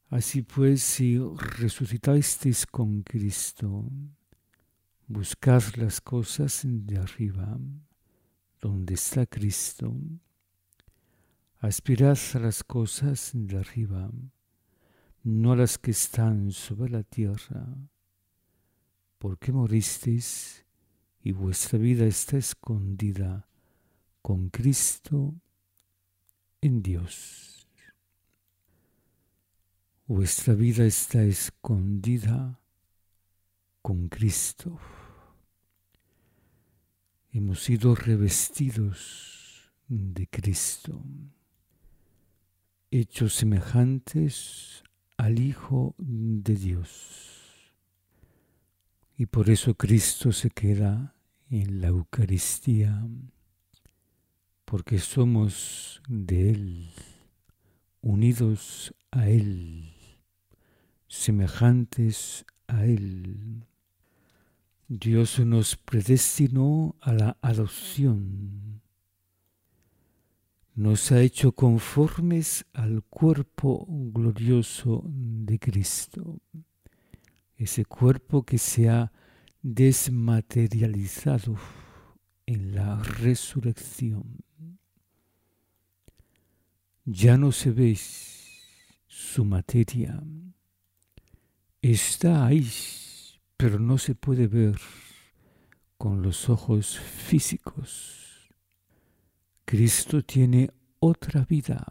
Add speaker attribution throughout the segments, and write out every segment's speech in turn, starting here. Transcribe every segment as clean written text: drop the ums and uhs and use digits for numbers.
Speaker 1: Así pues, si resucitasteis con Cristo, buscad las cosas de arriba, donde está Cristo. Aspirad a las cosas de arriba, no a las que están sobre la tierra, porque moristeis y vuestra vida está escondida con Cristo en Dios. Vuestra vida está escondida con Cristo. Hemos sido revestidos de Cristo, hechos semejantes al Hijo de Dios. Y por eso Cristo se queda en la Eucaristía, porque somos de Él, unidos a Él, semejantes a Él. Dios nos predestinó a la adopción. Nos ha hecho conformes al cuerpo glorioso de Cristo. Ese cuerpo que se ha desmaterializado en la resurrección. Ya no se ve su materia. Está ahí, pero no se puede ver con los ojos físicos. Cristo tiene otra vida.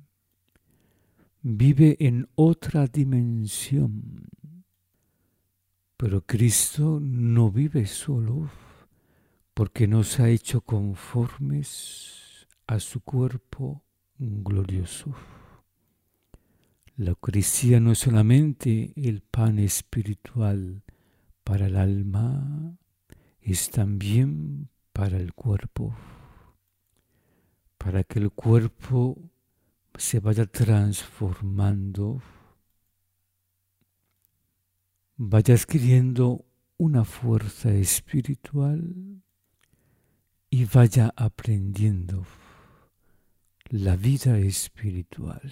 Speaker 1: Vive en otra dimensión. Pero Cristo no vive solo porque nos ha hecho conformes a su cuerpo glorioso. La Eucaristía no es solamente el pan espiritual para el alma, es también para el cuerpo, para que el cuerpo se vaya transformando, vaya adquiriendo una fuerza espiritual y vaya aprendiendo la vida espiritual.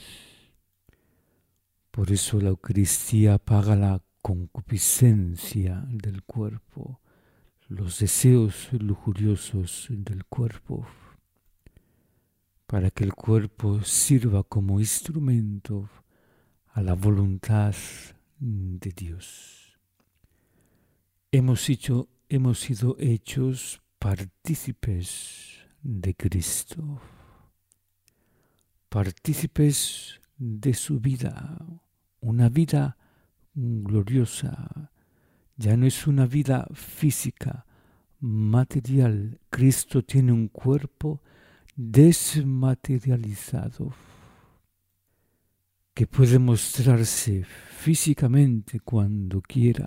Speaker 1: Por eso la Eucaristía apaga la concupiscencia del cuerpo, los deseos lujuriosos del cuerpo, para que el cuerpo sirva como instrumento a la voluntad de Dios. Hemos sido hechos partícipes de Cristo, partícipes de su vida, una vida gloriosa. Ya no es una vida física, material. Cristo tiene un cuerpo desmaterializado que puede mostrarse físicamente cuando quiera,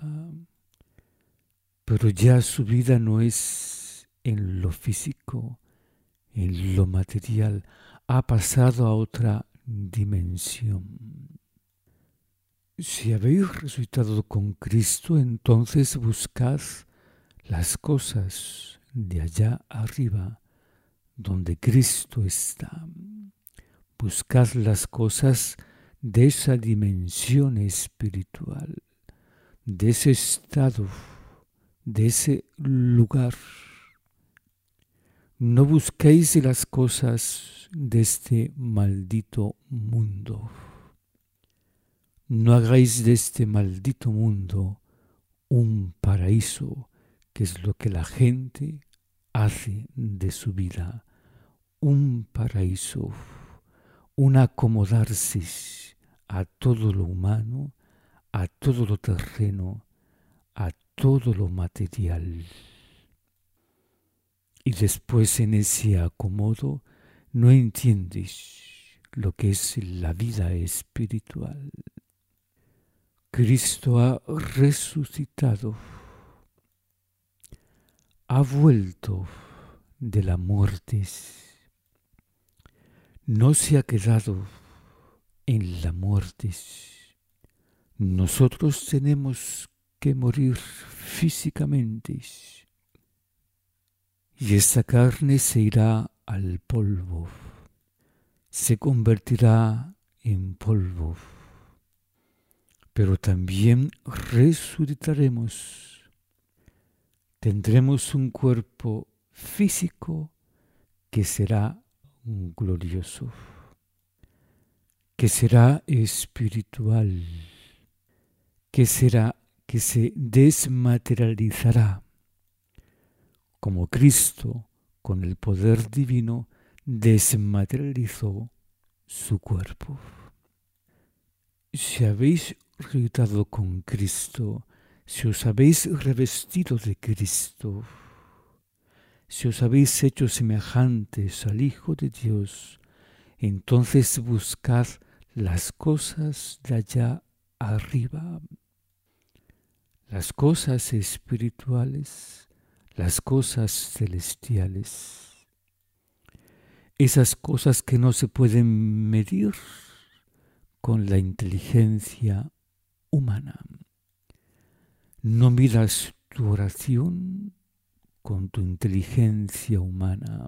Speaker 1: pero ya su vida no es en lo físico, en lo material. Ha pasado a otra dimensión. Si habéis resucitado con Cristo, entonces buscad las cosas de allá arriba, donde Cristo está. Buscad las cosas de esa dimensión espiritual, de ese estado, de ese lugar. No busquéis las cosas de este maldito mundo. No hagáis de este maldito mundo un paraíso, que es lo que la gente hace de su vida. Un paraíso, un acomodarse a todo lo humano, a todo lo terreno, a todo lo material. Y después en ese acomodo no entiendes lo que es la vida espiritual. Cristo ha resucitado, ha vuelto de la muerte, no se ha quedado en la muerte. Nosotros tenemos que morir físicamente y esta carne se irá al polvo, se convertirá en polvo. pero también resucitaremos. Tendremos un cuerpo físico que será glorioso, que será espiritual, que se desmaterializará, como Cristo, con el poder divino, desmaterializó su cuerpo. Si habéis resucitado con Cristo, si os habéis revestido de Cristo, si os habéis hecho semejantes al Hijo de Dios, entonces buscad las cosas de allá arriba, las cosas espirituales, las cosas celestiales, esas cosas que no se pueden medir con la inteligencia humana. No miras tu oración con tu inteligencia humana.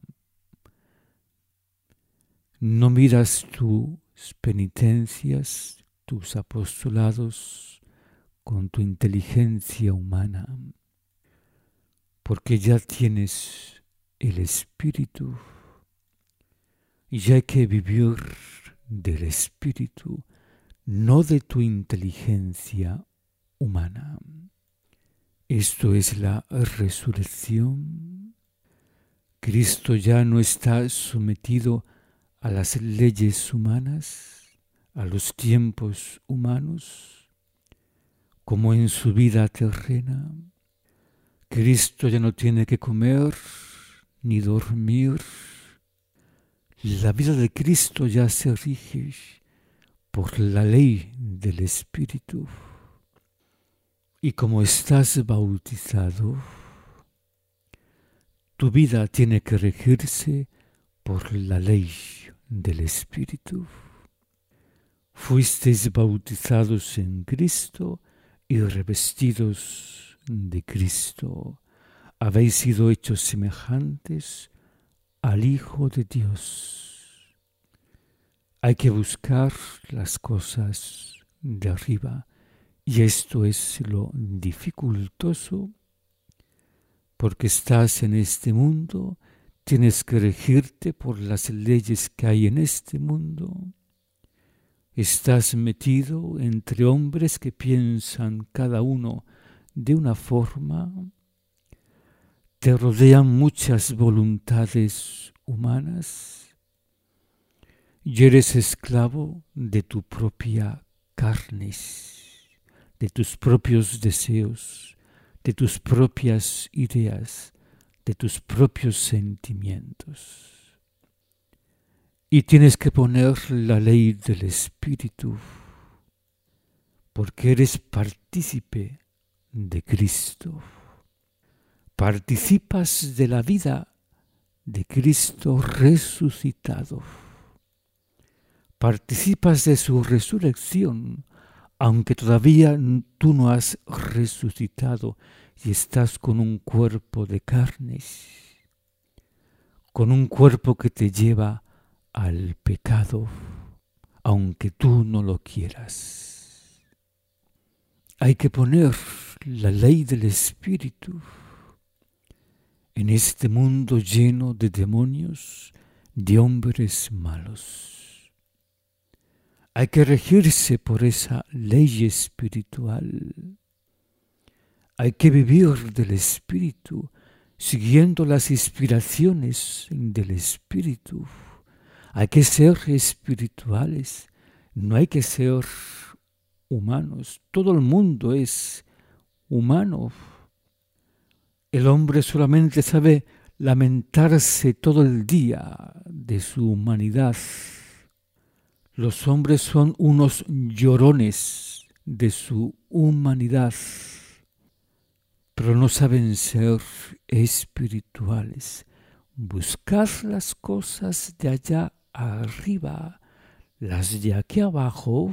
Speaker 1: No miras tus penitencias, tus apostolados con tu inteligencia humana, porque ya tienes el Espíritu y ya hay que vivir del Espíritu, no de tu inteligencia humana. Esto es la resurrección. Cristo ya no está sometido a las leyes humanas, a los tiempos humanos, como en su vida terrena. Cristo ya no tiene que comer ni dormir. La vida de Cristo ya se rige por la ley del Espíritu. Y como estás bautizado, tu vida tiene que regirse por la ley del Espíritu. Fuisteis bautizados en Cristo y revestidos de Cristo. Habéis sido hechos semejantes al Hijo de Dios. Hay que buscar las cosas de arriba. Y esto es lo dificultoso, porque estás en este mundo, tienes que regirte por las leyes que hay en este mundo. Estás metido entre hombres que piensan cada uno de una forma. Te rodean muchas voluntades humanas y eres esclavo de tu propia carne, de tus propios deseos, de tus propias ideas, de tus propios sentimientos. Y tienes que poner la ley del Espíritu, porque eres partícipe de Cristo. Participas de la vida de Cristo resucitado. Participas de su resurrección, aunque todavía tú no has resucitado y estás con un cuerpo de carnes, con un cuerpo que te lleva al pecado, aunque tú no lo quieras. Hay que poner la ley del Espíritu en este mundo lleno de demonios, de hombres malos. Hay que regirse por esa ley espiritual. Hay que vivir del Espíritu, siguiendo las inspiraciones del Espíritu. Hay que ser espirituales, no hay que ser humanos. Todo el mundo es humano. El hombre solamente sabe lamentarse todo el día de su humanidad. Los hombres son unos llorones de su humanidad, pero no saben ser espirituales. Buscad las cosas de allá arriba, las de aquí abajo,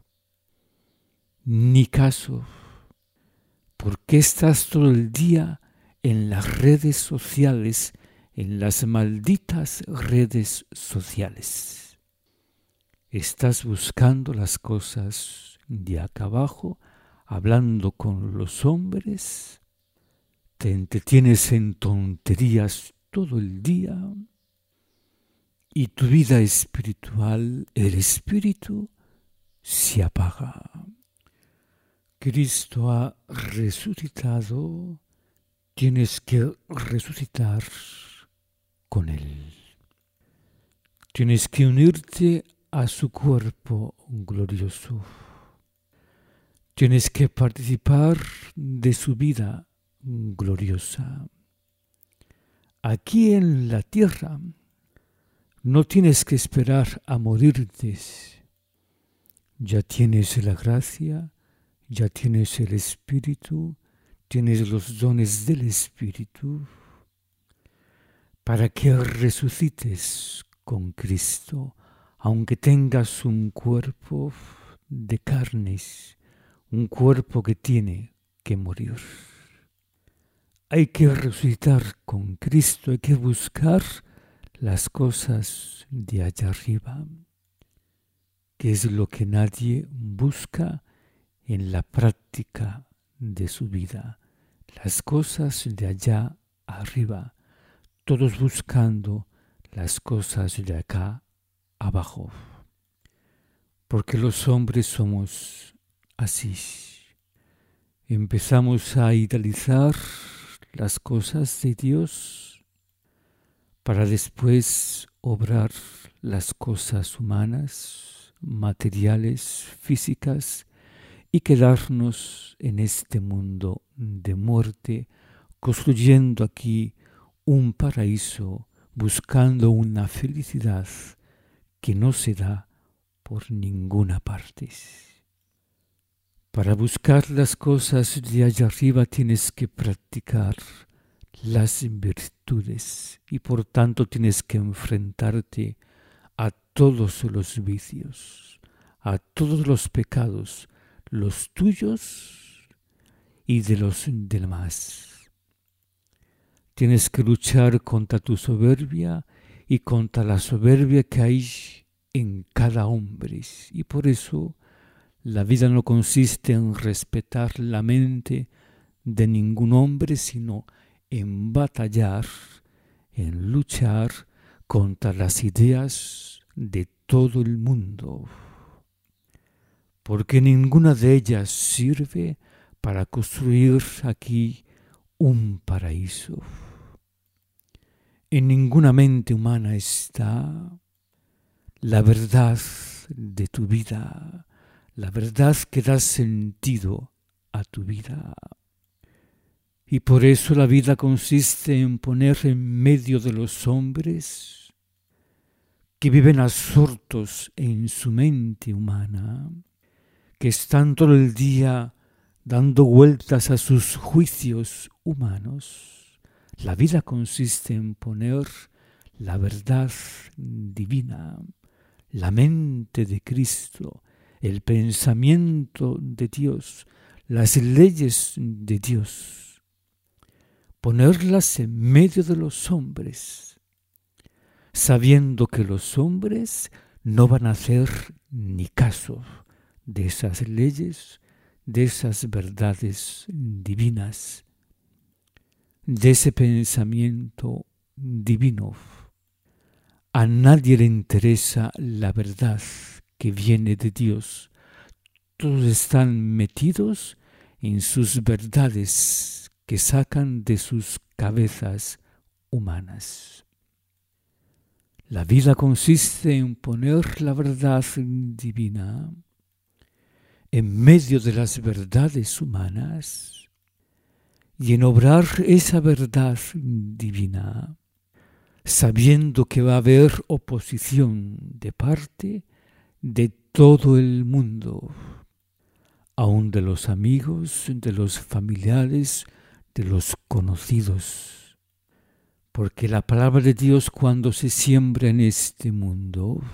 Speaker 1: ni caso. ¿Por qué estás todo el día en las redes sociales, en las malditas redes sociales? Estás buscando las cosas de acá abajo, hablando con los hombres, te entretienes en tonterías todo el día y tu vida espiritual, el espíritu, se apaga. Cristo ha resucitado, tienes que resucitar con Él. Tienes que unirte a su cuerpo glorioso. Tienes que participar de su vida gloriosa. Aquí en la tierra no tienes que esperar a morirte. Ya tienes la gracia, ya tienes el Espíritu, tienes los dones del Espíritu para que resucites con Cristo, aunque tengas un cuerpo de carnes, un cuerpo que tiene que morir. Hay que resucitar con Cristo, hay que buscar las cosas de allá arriba, que es lo que nadie busca en la práctica de su vida. Las cosas de allá arriba, todos buscando las cosas de acá abajo. Porque los hombres somos así. Empezamos a idealizar las cosas de Dios para después obrar las cosas humanas, materiales, físicas, y quedarnos en este mundo de muerte, construyendo aquí un paraíso, buscando una felicidad que no se da por ninguna parte. Para buscar las cosas de allá arriba tienes que practicar las virtudes y por tanto tienes que enfrentarte a todos los vicios, a todos los pecados, los tuyos y de los demás. Tienes que luchar contra tu soberbia y contra la soberbia que hay en cada hombre. Y por eso la vida no consiste en respetar la mente de ningún hombre, sino en batallar, en luchar contra las ideas de todo el mundo. Porque ninguna de ellas sirve para construir aquí un paraíso. En ninguna mente humana está la verdad de tu vida, la verdad que da sentido a tu vida. Y por eso la vida consiste en poner en medio de los hombres que viven absortos en su mente humana, que están todo el día dando vueltas a sus juicios humanos. La vida consiste en poner la verdad divina, la mente de Cristo, el pensamiento de Dios, las leyes de Dios, ponerlas en medio de los hombres, sabiendo que los hombres no van a hacer ni caso de esas leyes, de esas verdades divinas, de ese pensamiento divino. A nadie le interesa la verdad que viene de Dios. Todos están metidos en sus verdades que sacan de sus cabezas humanas. La vida consiste en poner la verdad divina en medio de las verdades humanas y en obrar esa verdad divina, sabiendo que va a haber oposición de parte de todo el mundo, aun de los amigos, de los familiares, de los conocidos. Porque la palabra de Dios, cuando se siembra en este mundo,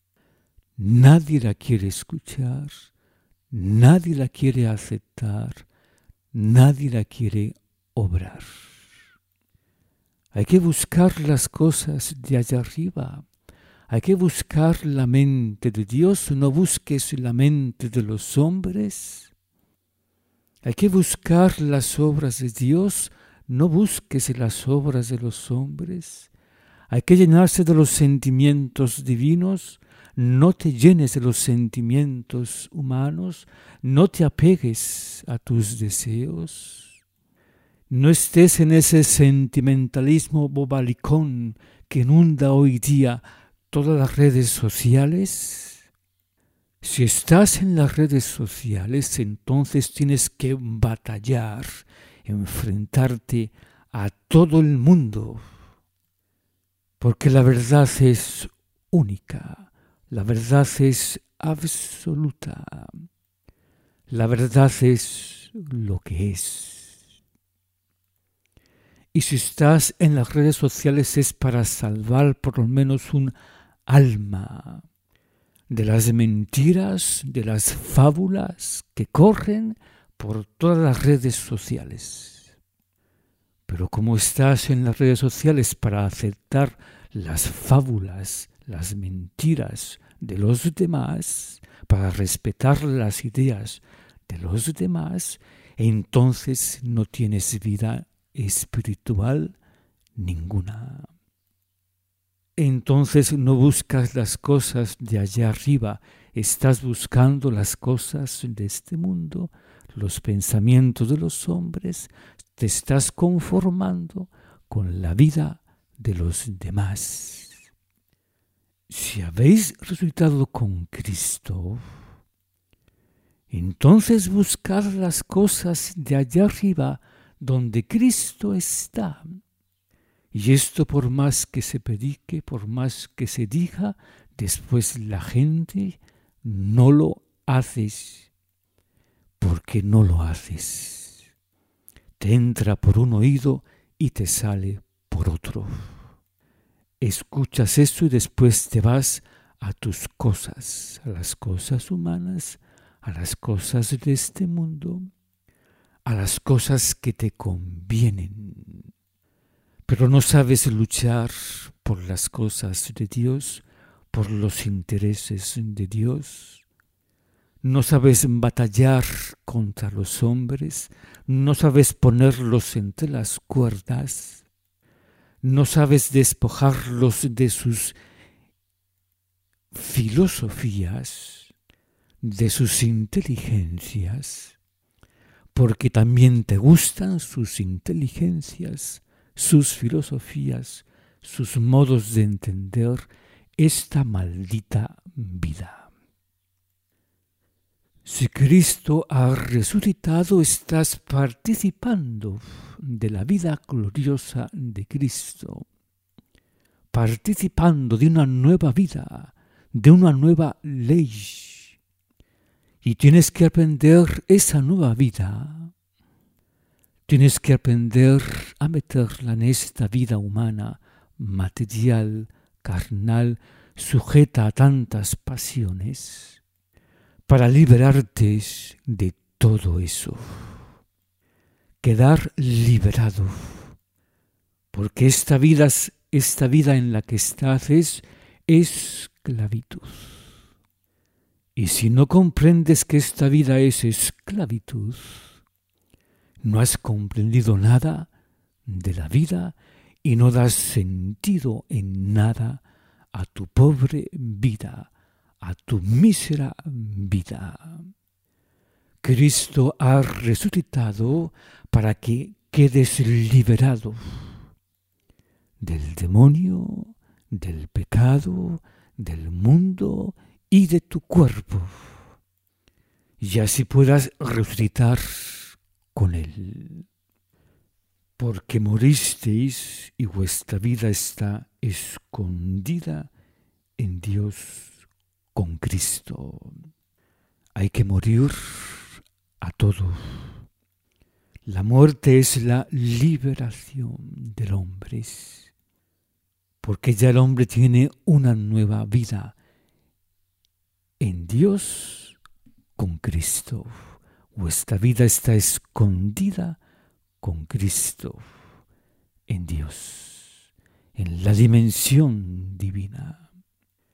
Speaker 1: nadie la quiere escuchar, nadie la quiere aceptar, nadie la quiere obrar. Hay que buscar las cosas de allá arriba, Hay que buscar la mente de Dios, no busques la mente de los hombres. Hay que buscar las obras de Dios, no busques las obras de los hombres. Hay que llenarse de los sentimientos divinos, no te llenes de los sentimientos humanos, no te apegues a tus deseos. No estés en ese sentimentalismo bobalicón que inunda hoy día todas las redes sociales. Si estás en las redes sociales, entonces tienes que batallar, enfrentarte a todo el mundo, porque la verdad es única, la verdad es absoluta, la verdad es lo que es. Y si estás en las redes sociales es para salvar por lo menos un alma de las mentiras, de las fábulas que corren por todas las redes sociales. Pero como estás en las redes sociales para aceptar las fábulas, las mentiras de los demás, para respetar las ideas de los demás, entonces no tienes vida espiritual ninguna. Entonces no buscas las cosas de allá arriba, estás buscando las cosas de este mundo, los pensamientos de los hombres, te estás conformando con la vida de los demás. Si habéis resucitado con Cristo, entonces buscad las cosas de allá arriba, donde Cristo está. Y esto por más que se predique, por más que se diga, después la gente no lo haces, porque no lo haces. Te entra por un oído y te sale por otro. Escuchas eso y después te vas a tus cosas, a las cosas humanas, a las cosas de este mundo, a las cosas que te convienen. Pero no sabes luchar por las cosas de Dios, por los intereses de Dios. No sabes batallar contra los hombres, no sabes ponerlos entre las cuerdas, no sabes despojarlos de sus filosofías, de sus inteligencias, porque también te gustan sus inteligencias, sus filosofías, sus modos de entender esta maldita vida. Si Cristo ha resucitado, estás participando de la vida gloriosa de Cristo, participando de una nueva vida, de una nueva ley. Y tienes que aprender esa nueva vida. Tienes que aprender a meterla en esta vida humana, material, carnal, sujeta a tantas pasiones, para liberarte de todo eso. Quedar liberado, porque esta vida en la que estás es esclavitud. Y si no comprendes que esta vida es esclavitud, no has comprendido nada de la vida y no das sentido en nada a tu pobre vida, a tu mísera vida. Cristo ha resucitado para que quedes liberado del demonio, del pecado, del mundo y de tu cuerpo, y así puedas resucitar con Él. Porque moristeis y vuestra vida está escondida en Dios con Cristo. Hay que morir a todo. La muerte es la liberación del hombre, porque ya el hombre tiene una nueva vida en Dios con Cristo. Vuestra vida está escondida con Cristo en Dios, en la dimensión divina.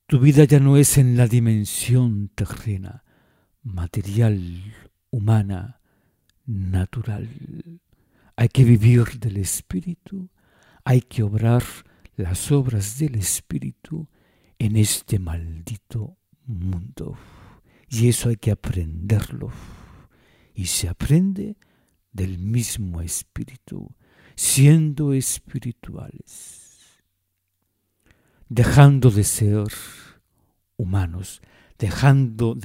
Speaker 1: Tu vida ya no es en la dimensión terrena, material, humana, natural. Hay que vivir del Espíritu, hay que obrar las obras del Espíritu en este maldito mundo. Y eso hay que aprenderlo. Y se aprende del mismo Espíritu, siendo espirituales, dejando de ser humanos, dejando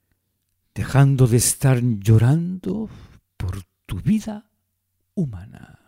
Speaker 1: de estar llorando por tu vida humana.